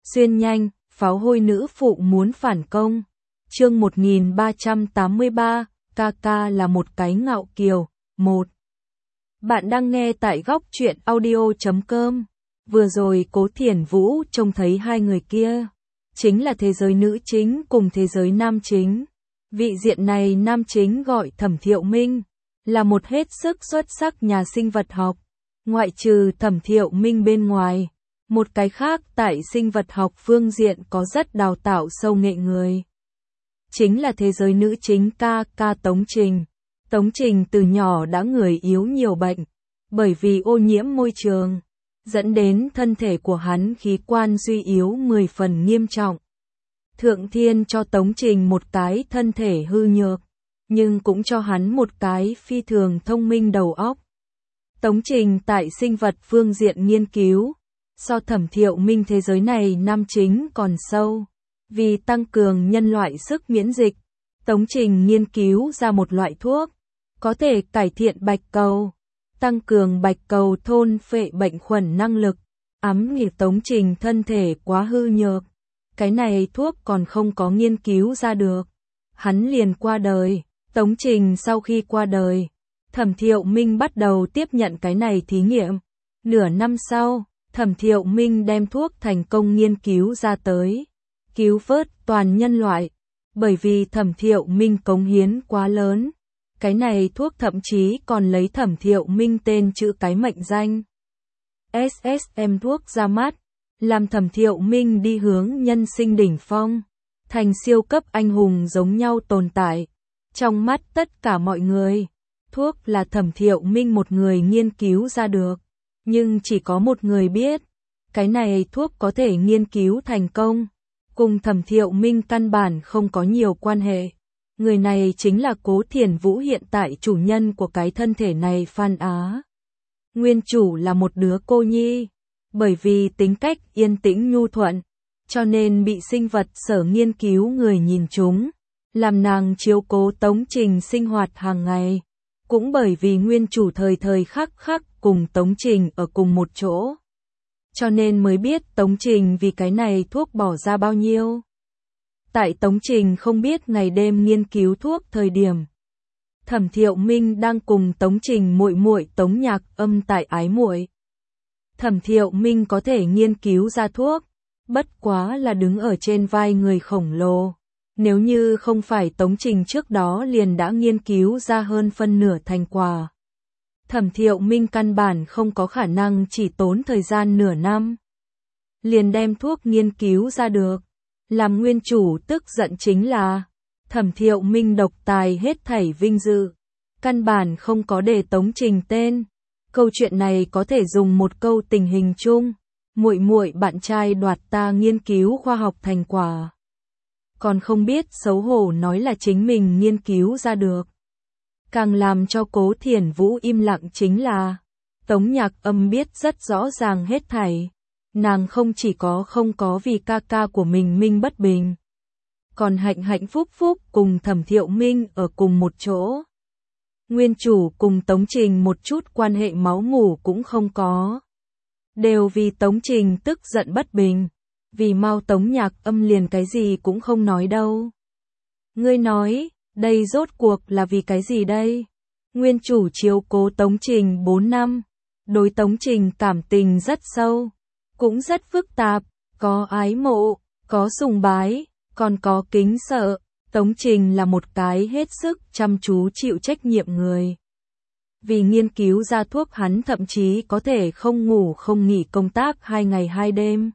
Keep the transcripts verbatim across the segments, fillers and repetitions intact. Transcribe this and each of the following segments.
Xuyên nhanh, pháo hôi nữ phụ muốn phản công. Chương một nghìn ba trăm tám mươi ba, ca ca là một cái ngạo kiều. một. Bạn đang nghe tại góc truyện audio chấm com. Vừa rồi Cố Thiển Vũ trông thấy hai người kia, chính là thế giới nữ chính cùng thế giới nam chính. Vị diện này nam chính gọi Thẩm Thiệu Minh, là một hết sức xuất sắc nhà sinh vật học. Ngoại trừ Thẩm Thiệu Minh bên ngoài, một cái khác tại sinh vật học phương diện có rất đào tạo sâu nghệ người. Chính là thế giới nữ chính ca ca Tống Trình. Tống Trình từ nhỏ đã người yếu nhiều bệnh, bởi vì ô nhiễm môi trường, dẫn đến thân thể của hắn khí quan suy yếu mười phần nghiêm trọng. Thượng Thiên cho Tống Trình một cái thân thể hư nhược, nhưng cũng cho hắn một cái phi thường thông minh đầu óc. Tống Trình tại sinh vật phương diện nghiên cứu, so Thẩm Thiệu Minh thế giới này nam chính còn sâu. Vì tăng cường nhân loại sức miễn dịch, Tống Trình nghiên cứu ra một loại thuốc, có thể cải thiện bạch cầu, tăng cường bạch cầu thôn phệ bệnh khuẩn năng lực. Ám nghiệp Tống Trình thân thể quá hư nhược, cái này thuốc còn không có nghiên cứu ra được, hắn liền qua đời. Tống Trình sau khi qua đời, Thẩm Thiệu Minh bắt đầu tiếp nhận cái này thí nghiệm. Nửa năm sau, Thẩm Thiệu Minh đem thuốc thành công nghiên cứu ra tới, cứu vớt toàn nhân loại. Bởi vì Thẩm Thiệu Minh cống hiến quá lớn, cái này thuốc thậm chí còn lấy Thẩm Thiệu Minh tên chữ cái mệnh danh. ét ét em thuốc ra mắt, làm Thẩm Thiệu Minh đi hướng nhân sinh đỉnh phong, thành siêu cấp anh hùng giống nhau tồn tại. Trong mắt tất cả mọi người, thuốc là Thẩm Thiệu Minh một người nghiên cứu ra được, nhưng chỉ có một người biết, cái này thuốc có thể nghiên cứu thành công, cùng Thẩm Thiệu Minh căn bản không có nhiều quan hệ. Người này chính là Cố Thiển Vũ, hiện tại chủ nhân của cái thân thể này. Phan Á nguyên chủ là một đứa cô nhi, bởi vì tính cách yên tĩnh nhu thuận, cho nên bị sinh vật sở nghiên cứu người nhìn trúng, làm nàng chiếu cố Tống Trình sinh hoạt hàng ngày. Cũng bởi vì nguyên chủ thời thời khắc khắc cùng Tống Trình ở cùng một chỗ, cho nên mới biết Tống Trình vì cái này thuốc bỏ ra bao nhiêu. Tại Tống Trình không biết ngày đêm nghiên cứu thuốc thời điểm, Thẩm Thiệu Minh đang cùng Tống Trình muội muội Tống Nhạc Âm tại ái muội. Thẩm Thiệu Minh có thể nghiên cứu ra thuốc, bất quá là đứng ở trên vai người khổng lồ. Nếu như không phải Tống Trình trước đó liền đã nghiên cứu ra hơn phân nửa thành quả, Thẩm Thiệu Minh căn bản không có khả năng chỉ tốn thời gian nửa năm liền đem thuốc nghiên cứu ra được. Làm nguyên chủ tức giận chính là Thẩm Thiệu Minh độc tài hết thảy vinh dự, căn bản không có để Tống Trình tên. Câu chuyện này có thể dùng một câu tình hình chung, muội muội bạn trai đoạt ta nghiên cứu khoa học thành quả, còn không biết xấu hổ nói là chính mình nghiên cứu ra được. Càng làm cho Cố Thiển Vũ im lặng chính là Tống Nhạc Âm biết rất rõ ràng hết thảy. Nàng không chỉ có không có vì ca ca của mình Minh bất bình, còn hạnh hạnh phúc phúc cùng Thẩm Thiệu Minh ở cùng một chỗ. Nguyên chủ cùng Tống Trình một chút quan hệ máu mủ cũng không có, đều vì Tống Trình tức giận bất bình. Vì mau Tống Nhạc Âm liền cái gì cũng không nói đâu. Ngươi nói, đây rốt cuộc là vì cái gì đây? Nguyên chủ chiếu cố Tống Trình bốn năm, đối Tống Trình cảm tình rất sâu, cũng rất phức tạp, có ái mộ, có sùng bái, còn có kính sợ. Tống Trình là một cái hết sức chăm chú chịu trách nhiệm người. Vì nghiên cứu ra thuốc hắn thậm chí có thể không ngủ không nghỉ công tác hai ngày hai đêm.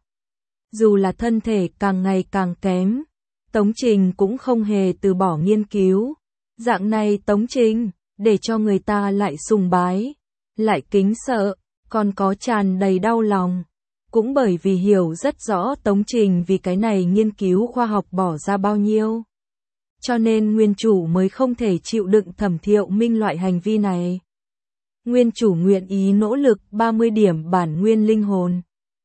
Dù là thân thể càng ngày càng kém, Tống Trình cũng không hề từ bỏ nghiên cứu. Dạng này Tống Trình, để cho người ta lại sùng bái, lại kính sợ, còn có tràn đầy đau lòng. Cũng bởi vì hiểu rất rõ Tống Trình vì cái này nghiên cứu khoa học bỏ ra bao nhiêu, cho nên nguyên chủ mới không thể chịu đựng Thẩm Thiệu Minh loại hành vi này. Nguyên chủ nguyện ý nỗ lực ba mươi điểm bản nguyên linh hồn.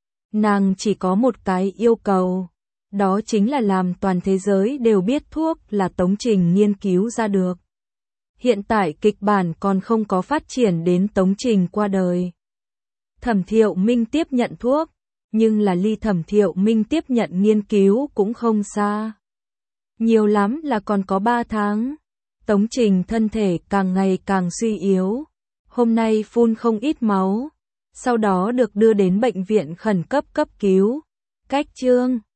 Nàng chỉ có một cái yêu cầu, đó chính là làm toàn thế giới đều biết thuốc là Tống Trình nghiên cứu ra được. Hiện tại kịch bản còn không có phát triển đến Tống Trình qua đời. Thẩm Thiệu Minh tiếp nhận thuốc, nhưng là ly Thẩm Thiệu Minh tiếp nhận nghiên cứu cũng không xa. Nhiều lắm là còn có ba tháng. Tống Trình thân thể càng ngày càng suy yếu, hôm nay phun không ít máu, sau đó được đưa đến bệnh viện khẩn cấp cấp cứu. Cách chương